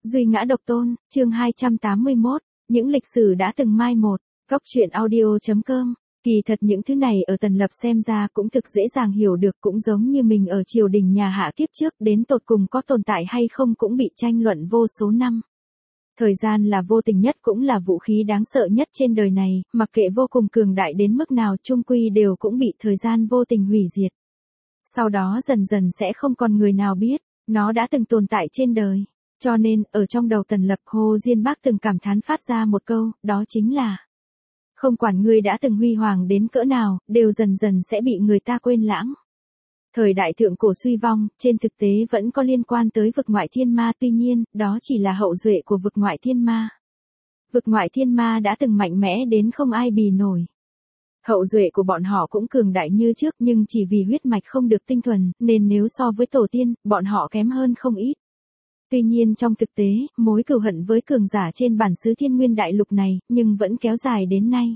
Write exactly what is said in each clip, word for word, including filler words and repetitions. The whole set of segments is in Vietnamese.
Duy ngã độc tôn, chương hai trăm tám mươi mốt, những lịch sử đã từng mai một, góc truyện audio chấm com. Kỳ thật những thứ này ở Tần Lập xem ra cũng thực dễ dàng hiểu được, cũng giống như mình ở triều đình nhà Hạ kiếp trước đến tột cùng có tồn tại hay không cũng bị tranh luận vô số năm. Thời gian là vô tình nhất cũng là vũ khí đáng sợ nhất trên đời này, mặc kệ vô cùng cường đại đến mức nào chung quy đều cũng bị thời gian vô tình hủy diệt. Sau đó dần dần sẽ không còn người nào biết, nó đã từng tồn tại trên đời. Cho nên, ở trong đầu Tần Lập, Hồ Diên Bác từng cảm thán phát ra một câu, đó chính là: không quản ngươi đã từng huy hoàng đến cỡ nào, đều dần dần sẽ bị người ta quên lãng. Thời đại thượng cổ suy vong, trên thực tế vẫn có liên quan tới vực ngoại thiên ma, tuy nhiên, đó chỉ là hậu duệ của vực ngoại thiên ma. Vực ngoại thiên ma đã từng mạnh mẽ đến không ai bì nổi. Hậu duệ của bọn họ cũng cường đại như trước, nhưng chỉ vì huyết mạch không được tinh thuần, nên nếu so với tổ tiên, bọn họ kém hơn không ít. Tuy nhiên trong thực tế, mối cừu hận với cường giả trên bản xứ Thiên Nguyên Đại Lục này, nhưng vẫn kéo dài đến nay.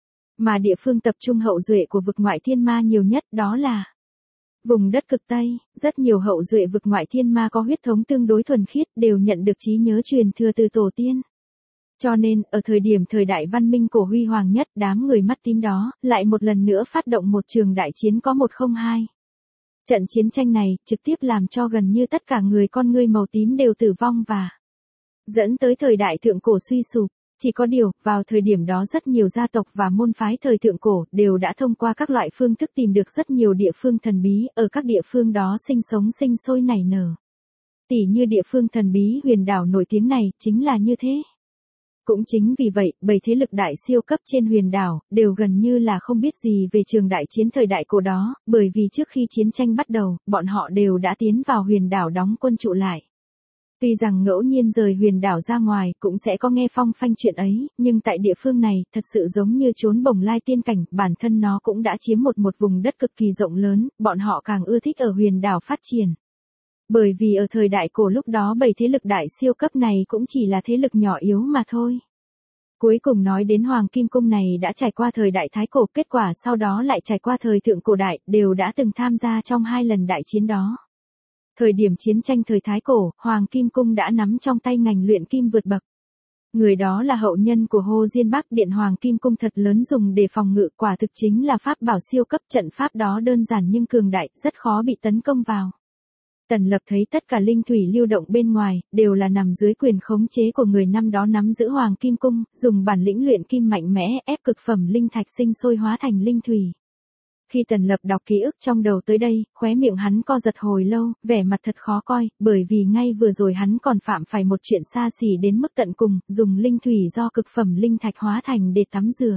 Mà địa phương tập trung hậu duệ của vực ngoại thiên ma nhiều nhất đó là vùng đất cực Tây. Rất nhiều hậu duệ vực ngoại thiên ma có huyết thống tương đối thuần khiết, đều nhận được trí nhớ truyền thừa từ tổ tiên. Cho nên, ở thời điểm thời đại văn minh cổ huy hoàng nhất, đám người mắt tím đó, lại một lần nữa phát động một trường đại chiến có một không hai. Trận chiến tranh này, trực tiếp làm cho gần như tất cả người con ngươi màu tím đều tử vong và dẫn tới thời đại thượng cổ suy sụp. Chỉ có điều, vào thời điểm đó rất nhiều gia tộc và môn phái thời thượng cổ đều đã thông qua các loại phương thức tìm được rất nhiều địa phương thần bí, ở các địa phương đó sinh sống sinh sôi nảy nở. Tỉ như địa phương thần bí huyền đảo nổi tiếng này, chính là như thế. Cũng chính vì vậy, bảy thế lực đại siêu cấp trên huyền đảo, đều gần như là không biết gì về trường đại chiến thời đại cổ đó, bởi vì trước khi chiến tranh bắt đầu, bọn họ đều đã tiến vào huyền đảo đóng quân trụ lại. Tuy rằng ngẫu nhiên rời huyền đảo ra ngoài cũng sẽ có nghe phong phanh chuyện ấy, nhưng tại địa phương này, thật sự giống như trốn bồng lai tiên cảnh, bản thân nó cũng đã chiếm một một vùng đất cực kỳ rộng lớn, bọn họ càng ưa thích ở huyền đảo phát triển. Bởi vì ở thời đại cổ lúc đó bảy thế lực đại siêu cấp này cũng chỉ là thế lực nhỏ yếu mà thôi. Cuối cùng nói đến Hoàng Kim Cung này đã trải qua thời đại Thái Cổ, kết quả sau đó lại trải qua thời Thượng Cổ Đại, đều đã từng tham gia trong hai lần đại chiến đó. Thời điểm chiến tranh thời Thái Cổ, Hoàng Kim Cung đã nắm trong tay ngành luyện kim vượt bậc. Người đó là hậu nhân của Hồ Diên Bác. Điện Hoàng Kim Cung thật lớn dùng để phòng ngự, quả thực chính là pháp bảo siêu cấp. Trận pháp đó đơn giản nhưng cường đại, rất khó bị tấn công vào. Tần Lập thấy tất cả linh thủy lưu động bên ngoài, đều là nằm dưới quyền khống chế của người năm đó nắm giữ Hoàng Kim Cung, dùng bản lĩnh luyện kim mạnh mẽ ép cực phẩm linh thạch sinh sôi hóa thành linh thủy. Khi Tần Lập đọc ký ức trong đầu tới đây, khóe miệng hắn co giật hồi lâu, vẻ mặt thật khó coi, bởi vì ngay vừa rồi hắn còn phạm phải một chuyện xa xỉ đến mức tận cùng, dùng linh thủy do cực phẩm linh thạch hóa thành để tắm rửa.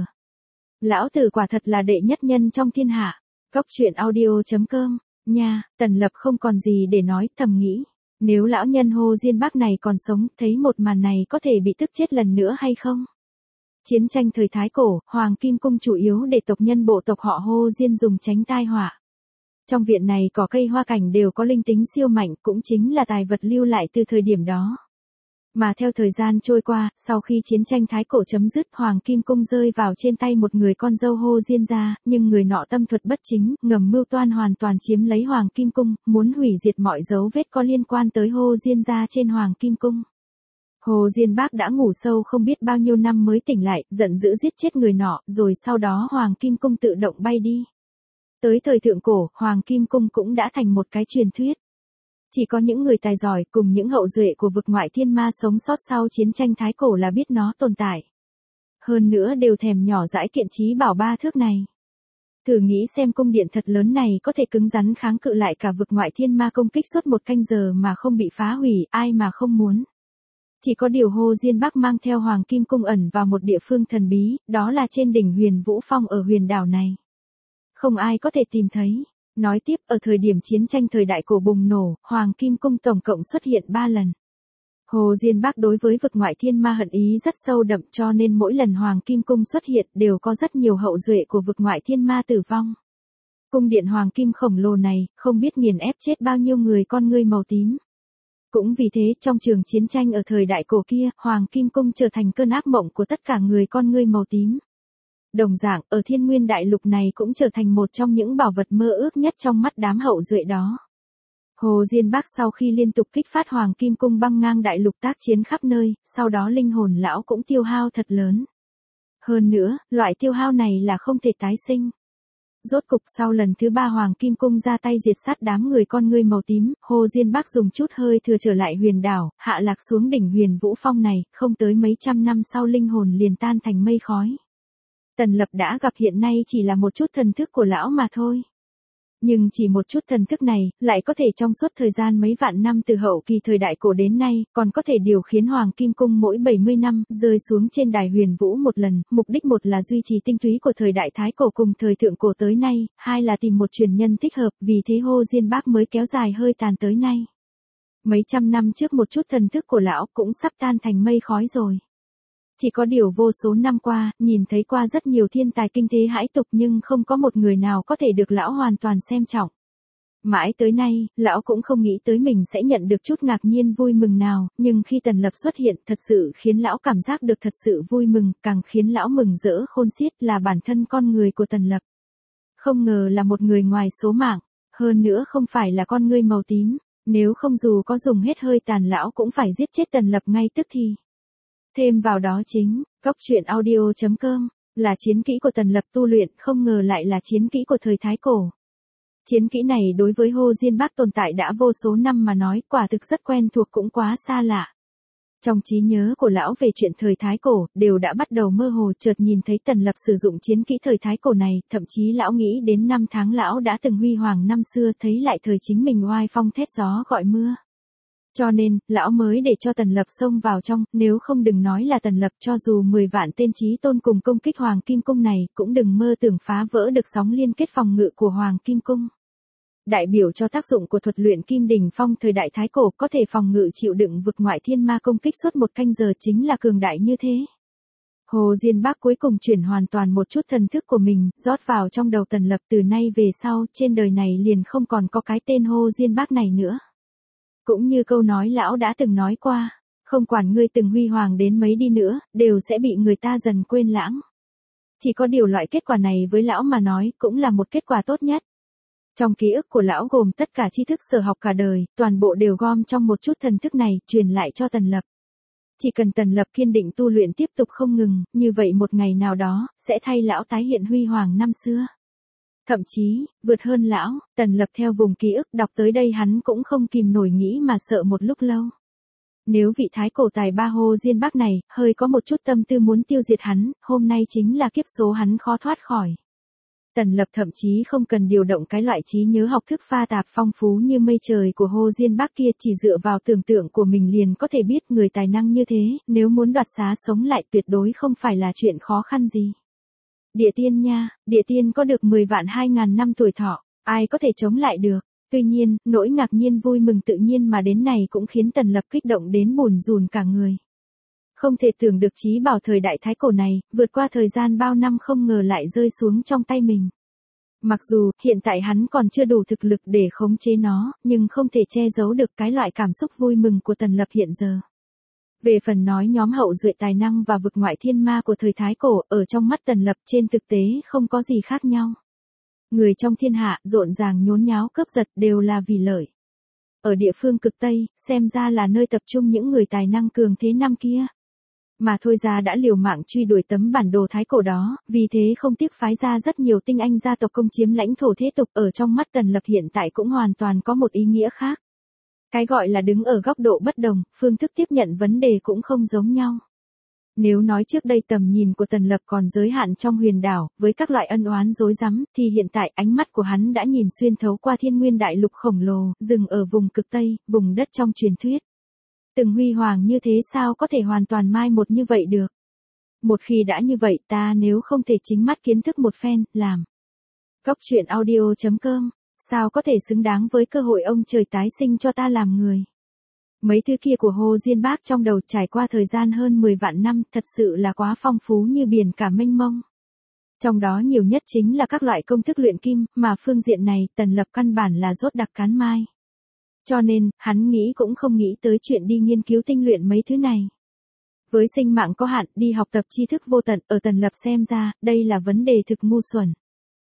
Lão tử quả thật là đệ nhất nhân trong thiên hạ. Góc truyện audio chấm com. Nha, Tần Lập không còn gì để nói, thầm nghĩ. Nếu lão nhân Hồ Diên Bác này còn sống, thấy một màn này có thể bị tức chết lần nữa hay không? Chiến tranh thời Thái Cổ, Hoàng Kim Cung chủ yếu để tộc nhân bộ tộc họ Hồ Diên dùng tránh tai họa. Trong viện này cỏ cây hoa cảnh đều có linh tính siêu mạnh, cũng chính là tài vật lưu lại từ thời điểm đó. Mà theo thời gian trôi qua, sau khi chiến tranh Thái Cổ chấm dứt, Hoàng Kim Cung rơi vào trên tay một người con dâu Hồ Diên gia, nhưng người nọ tâm thuật bất chính, ngầm mưu toan hoàn toàn chiếm lấy Hoàng Kim Cung, muốn hủy diệt mọi dấu vết có liên quan tới Hồ Diên gia trên Hoàng Kim Cung. Hồ Diên Bác đã ngủ sâu không biết bao nhiêu năm mới tỉnh lại, giận dữ giết chết người nọ, rồi sau đó Hoàng Kim Cung tự động bay đi. Tới thời thượng cổ, Hoàng Kim Cung cũng đã thành một cái truyền thuyết. Chỉ có những người tài giỏi cùng những hậu duệ của vực ngoại thiên ma sống sót sau chiến tranh Thái Cổ là biết nó tồn tại. Hơn nữa đều thèm nhỏ dãi kiện trí bảo ba thước này. Thử nghĩ xem cung điện thật lớn này có thể cứng rắn kháng cự lại cả vực ngoại thiên ma công kích suốt một canh giờ mà không bị phá hủy, ai mà không muốn. Chỉ có điều Hồ Diên Bác mang theo Hoàng Kim Cung ẩn vào một địa phương thần bí, đó là trên đỉnh Huyền Vũ Phong ở huyền đảo này. Không ai có thể tìm thấy. Nói tiếp, ở thời điểm chiến tranh thời đại cổ bùng nổ, Hoàng Kim Cung tổng cộng xuất hiện ba lần. Hồ Diên Bác đối với vực ngoại thiên ma hận ý rất sâu đậm, cho nên mỗi lần Hoàng Kim Cung xuất hiện đều có rất nhiều hậu duệ của vực ngoại thiên ma tử vong. Cung điện Hoàng Kim khổng lồ này, không biết nghiền ép chết bao nhiêu người con ngươi màu tím. Cũng vì thế, trong trường chiến tranh ở thời đại cổ kia, Hoàng Kim Cung trở thành cơn ác mộng của tất cả người con ngươi màu tím. Đồng dạng, ở Thiên Nguyên Đại Lục này cũng trở thành một trong những bảo vật mơ ước nhất trong mắt đám hậu duệ đó. Hồ Diên Bác sau khi liên tục kích phát Hoàng Kim Cung băng ngang đại lục tác chiến khắp nơi, sau đó linh hồn lão cũng tiêu hao thật lớn. Hơn nữa, loại tiêu hao này là không thể tái sinh. Rốt cục sau lần thứ ba Hoàng Kim Cung ra tay diệt sát đám người con ngươi màu tím, Hồ Diên Bác dùng chút hơi thừa trở lại huyền đảo, hạ lạc xuống đỉnh Huyền Vũ Phong này, không tới mấy trăm năm sau linh hồn liền tan thành mây khói. Tần Lập đã gặp hiện nay chỉ là một chút thần thức của lão mà thôi. Nhưng chỉ một chút thần thức này, lại có thể trong suốt thời gian mấy vạn năm từ hậu kỳ thời đại cổ đến nay, còn có thể điều khiến Hoàng Kim Cung mỗi bảy mươi năm, rơi xuống trên đài Huyền Vũ một lần, mục đích một là duy trì tinh túy của thời đại Thái Cổ cùng thời thượng cổ tới nay, hai là tìm một truyền nhân thích hợp, vì thế Hồ Diên Bác mới kéo dài hơi tàn tới nay. Mấy trăm năm trước một chút thần thức của lão cũng sắp tan thành mây khói rồi. Chỉ có điều vô số năm qua, nhìn thấy qua rất nhiều thiên tài kinh thế hãi tục nhưng không có một người nào có thể được lão hoàn toàn xem trọng. Mãi tới nay, lão cũng không nghĩ tới mình sẽ nhận được chút ngạc nhiên vui mừng nào, nhưng khi Tần Lập xuất hiện thật sự khiến lão cảm giác được thật sự vui mừng, càng khiến lão mừng rỡ khôn xiết là bản thân con người của Tần Lập. Không ngờ là một người ngoài số mạng, hơn nữa không phải là con ngươi màu tím, nếu không dù có dùng hết hơi tàn lão cũng phải giết chết Tần Lập ngay tức thì. Thêm vào đó chính, Cóc Truyện Audio chấm com, là chiến kỹ của Tần Lập tu luyện, không ngờ lại là chiến kỹ của thời Thái Cổ. Chiến kỹ này đối với Hồ Diên Bác tồn tại đã vô số năm mà nói quả thực rất quen thuộc cũng quá xa lạ. Trong trí nhớ của lão về chuyện thời Thái Cổ, đều đã bắt đầu mơ hồ chợt nhìn thấy Tần Lập sử dụng chiến kỹ thời Thái Cổ này, thậm chí lão nghĩ đến năm tháng lão đã từng huy hoàng năm xưa thấy lại thời chính mình oai phong thét gió gọi mưa. Cho nên, lão mới để cho Tần Lập xông vào trong, nếu không đừng nói là Tần Lập cho dù mười vạn tên chí tôn cùng công kích Hoàng Kim Cung này, cũng đừng mơ tưởng phá vỡ được sóng liên kết phòng ngự của Hoàng Kim Cung. Đại biểu cho tác dụng của thuật luyện Kim Đỉnh Phong thời đại Thái Cổ có thể phòng ngự chịu đựng vực ngoại thiên ma công kích suốt một canh giờ chính là cường đại như thế. Hồ Diên Bác cuối cùng chuyển hoàn toàn một chút thần thức của mình, rót vào trong đầu Tần Lập từ nay về sau, trên đời này liền không còn có cái tên Hồ Diên Bác này nữa. Cũng như câu nói lão đã từng nói qua, không quản ngươi từng huy hoàng đến mấy đi nữa, đều sẽ bị người ta dần quên lãng. Chỉ có điều loại kết quả này với lão mà nói cũng là một kết quả tốt nhất. Trong ký ức của lão gồm tất cả tri thức sở học cả đời, toàn bộ đều gom trong một chút thần thức này, truyền lại cho Tần Lập. Chỉ cần Tần Lập kiên định tu luyện tiếp tục không ngừng, như vậy một ngày nào đó, sẽ thay lão tái hiện huy hoàng năm xưa. Thậm chí, vượt hơn lão, Tần Lập theo vùng ký ức đọc tới đây hắn cũng không kìm nổi nghĩ mà sợ một lúc lâu. Nếu vị thái cổ tài ba Hồ Diên Bác này, hơi có một chút tâm tư muốn tiêu diệt hắn, hôm nay chính là kiếp số hắn khó thoát khỏi. Tần Lập thậm chí không cần điều động cái loại trí nhớ học thức pha tạp phong phú như mây trời của Hồ Diên Bác kia, chỉ dựa vào tưởng tượng của mình liền có thể biết người tài năng như thế, nếu muốn đoạt xá sống lại tuyệt đối không phải là chuyện khó khăn gì. Địa tiên nha, địa tiên có được mười vạn hai ngàn năm tuổi thọ, ai có thể chống lại được. Tuy nhiên, nỗi ngạc nhiên vui mừng tự nhiên mà đến này cũng khiến Tần Lập kích động đến bùn rùn cả người. Không thể tưởng được trí bảo thời đại Thái Cổ này, vượt qua thời gian bao năm không ngờ lại rơi xuống trong tay mình. Mặc dù, hiện tại hắn còn chưa đủ thực lực để khống chế nó, nhưng không thể che giấu được cái loại cảm xúc vui mừng của Tần Lập hiện giờ. Về phần nói nhóm hậu duệ tài năng và vực ngoại thiên ma của thời Thái Cổ, ở trong mắt Tần Lập trên thực tế không có gì khác nhau. Người trong thiên hạ, rộn ràng nhốn nháo cướp giật đều là vì lợi. Ở địa phương cực Tây, xem ra là nơi tập trung những người tài năng cường thế năm kia. Mà thôi ra đã liều mạng truy đuổi tấm bản đồ Thái Cổ đó, vì thế không tiếc phái ra rất nhiều tinh anh gia tộc công chiếm lãnh thổ thế tục, ở trong mắt Tần Lập hiện tại cũng hoàn toàn có một ý nghĩa khác. Cái gọi là đứng ở góc độ bất đồng, phương thức tiếp nhận vấn đề cũng không giống nhau. Nếu nói trước đây tầm nhìn của Tần Lập còn giới hạn trong huyền đảo, với các loại ân oán rối rắm, thì hiện tại ánh mắt của hắn đã nhìn xuyên thấu qua thiên nguyên đại lục khổng lồ, dừng ở vùng cực Tây, vùng đất trong truyền thuyết. Từng huy hoàng như thế sao có thể hoàn toàn mai một như vậy được. Một khi đã như vậy ta nếu không thể chính mắt kiến thức một phen, làm. Cóc Truyện Audio chấm com, sao có thể xứng đáng với cơ hội ông trời tái sinh cho ta làm người. Mấy thứ kia của Hồ Diên Bác trong đầu trải qua thời gian hơn mười vạn năm thật sự là quá phong phú như biển cả mênh mông. Trong đó nhiều nhất chính là các loại công thức luyện kim, mà phương diện này Tần Lập căn bản là rốt đặc cán mai. Cho nên, hắn nghĩ cũng không nghĩ tới chuyện đi nghiên cứu tinh luyện mấy thứ này. Với sinh mạng có hạn, đi học tập tri thức vô tận, ở Tần Lập xem ra, đây là vấn đề thực ngu xuẩn.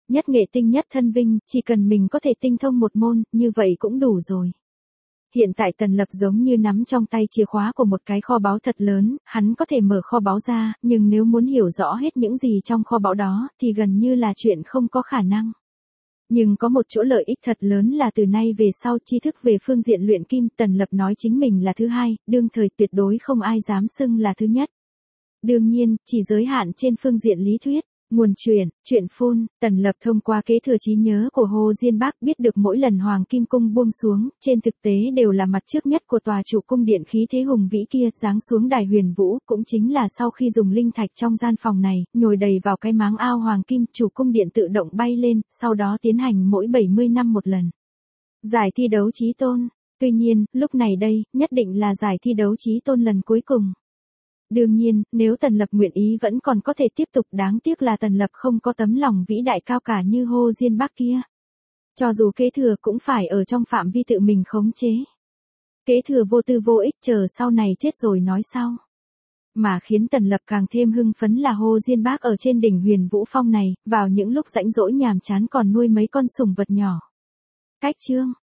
Nhất nghệ tinh nhất thân vinh, chỉ cần mình có thể tinh thông một môn, như vậy cũng đủ rồi. Hiện tại Tần Lập giống như nắm trong tay chìa khóa của một cái kho báu thật lớn, hắn có thể mở kho báu ra, nhưng nếu muốn hiểu rõ hết những gì trong kho báu đó, thì gần như là chuyện không có khả năng. Nhưng có một chỗ lợi ích thật lớn là từ nay về sau tri thức về phương diện luyện kim, Tần Lập nói chính mình là thứ hai, đương thời tuyệt đối không ai dám xưng là thứ nhất. Đương nhiên, chỉ giới hạn trên phương diện lý thuyết. Nguồn truyền, truyện phun, Tần Lập thông qua kế thừa trí nhớ của Hồ Diên Bác biết được mỗi lần Hoàng Kim Cung buông xuống, trên thực tế đều là mặt trước nhất của tòa trụ cung điện khí thế hùng vĩ kia giáng xuống đài huyền vũ, cũng chính là sau khi dùng linh thạch trong gian phòng này, nhồi đầy vào cái máng ao Hoàng Kim, chủ cung điện tự động bay lên, sau đó tiến hành mỗi bảy mươi năm một lần. Giải thi đấu chí tôn. Tuy nhiên, lúc này đây, nhất định là giải thi đấu chí tôn lần cuối cùng. Đương nhiên, nếu Tần Lập nguyện ý vẫn còn có thể tiếp tục, đáng tiếc là Tần Lập không có tấm lòng vĩ đại cao cả như Hồ Diên Bác kia. Cho dù kế thừa cũng phải ở trong phạm vi tự mình khống chế. Kế thừa vô tư vô ích, chờ sau này chết rồi nói sau. Mà khiến Tần Lập càng thêm hưng phấn là Hồ Diên Bác ở trên đỉnh Huyền Vũ Phong này, vào những lúc rãnh rỗi nhàm chán còn nuôi mấy con sủng vật nhỏ. Cách chương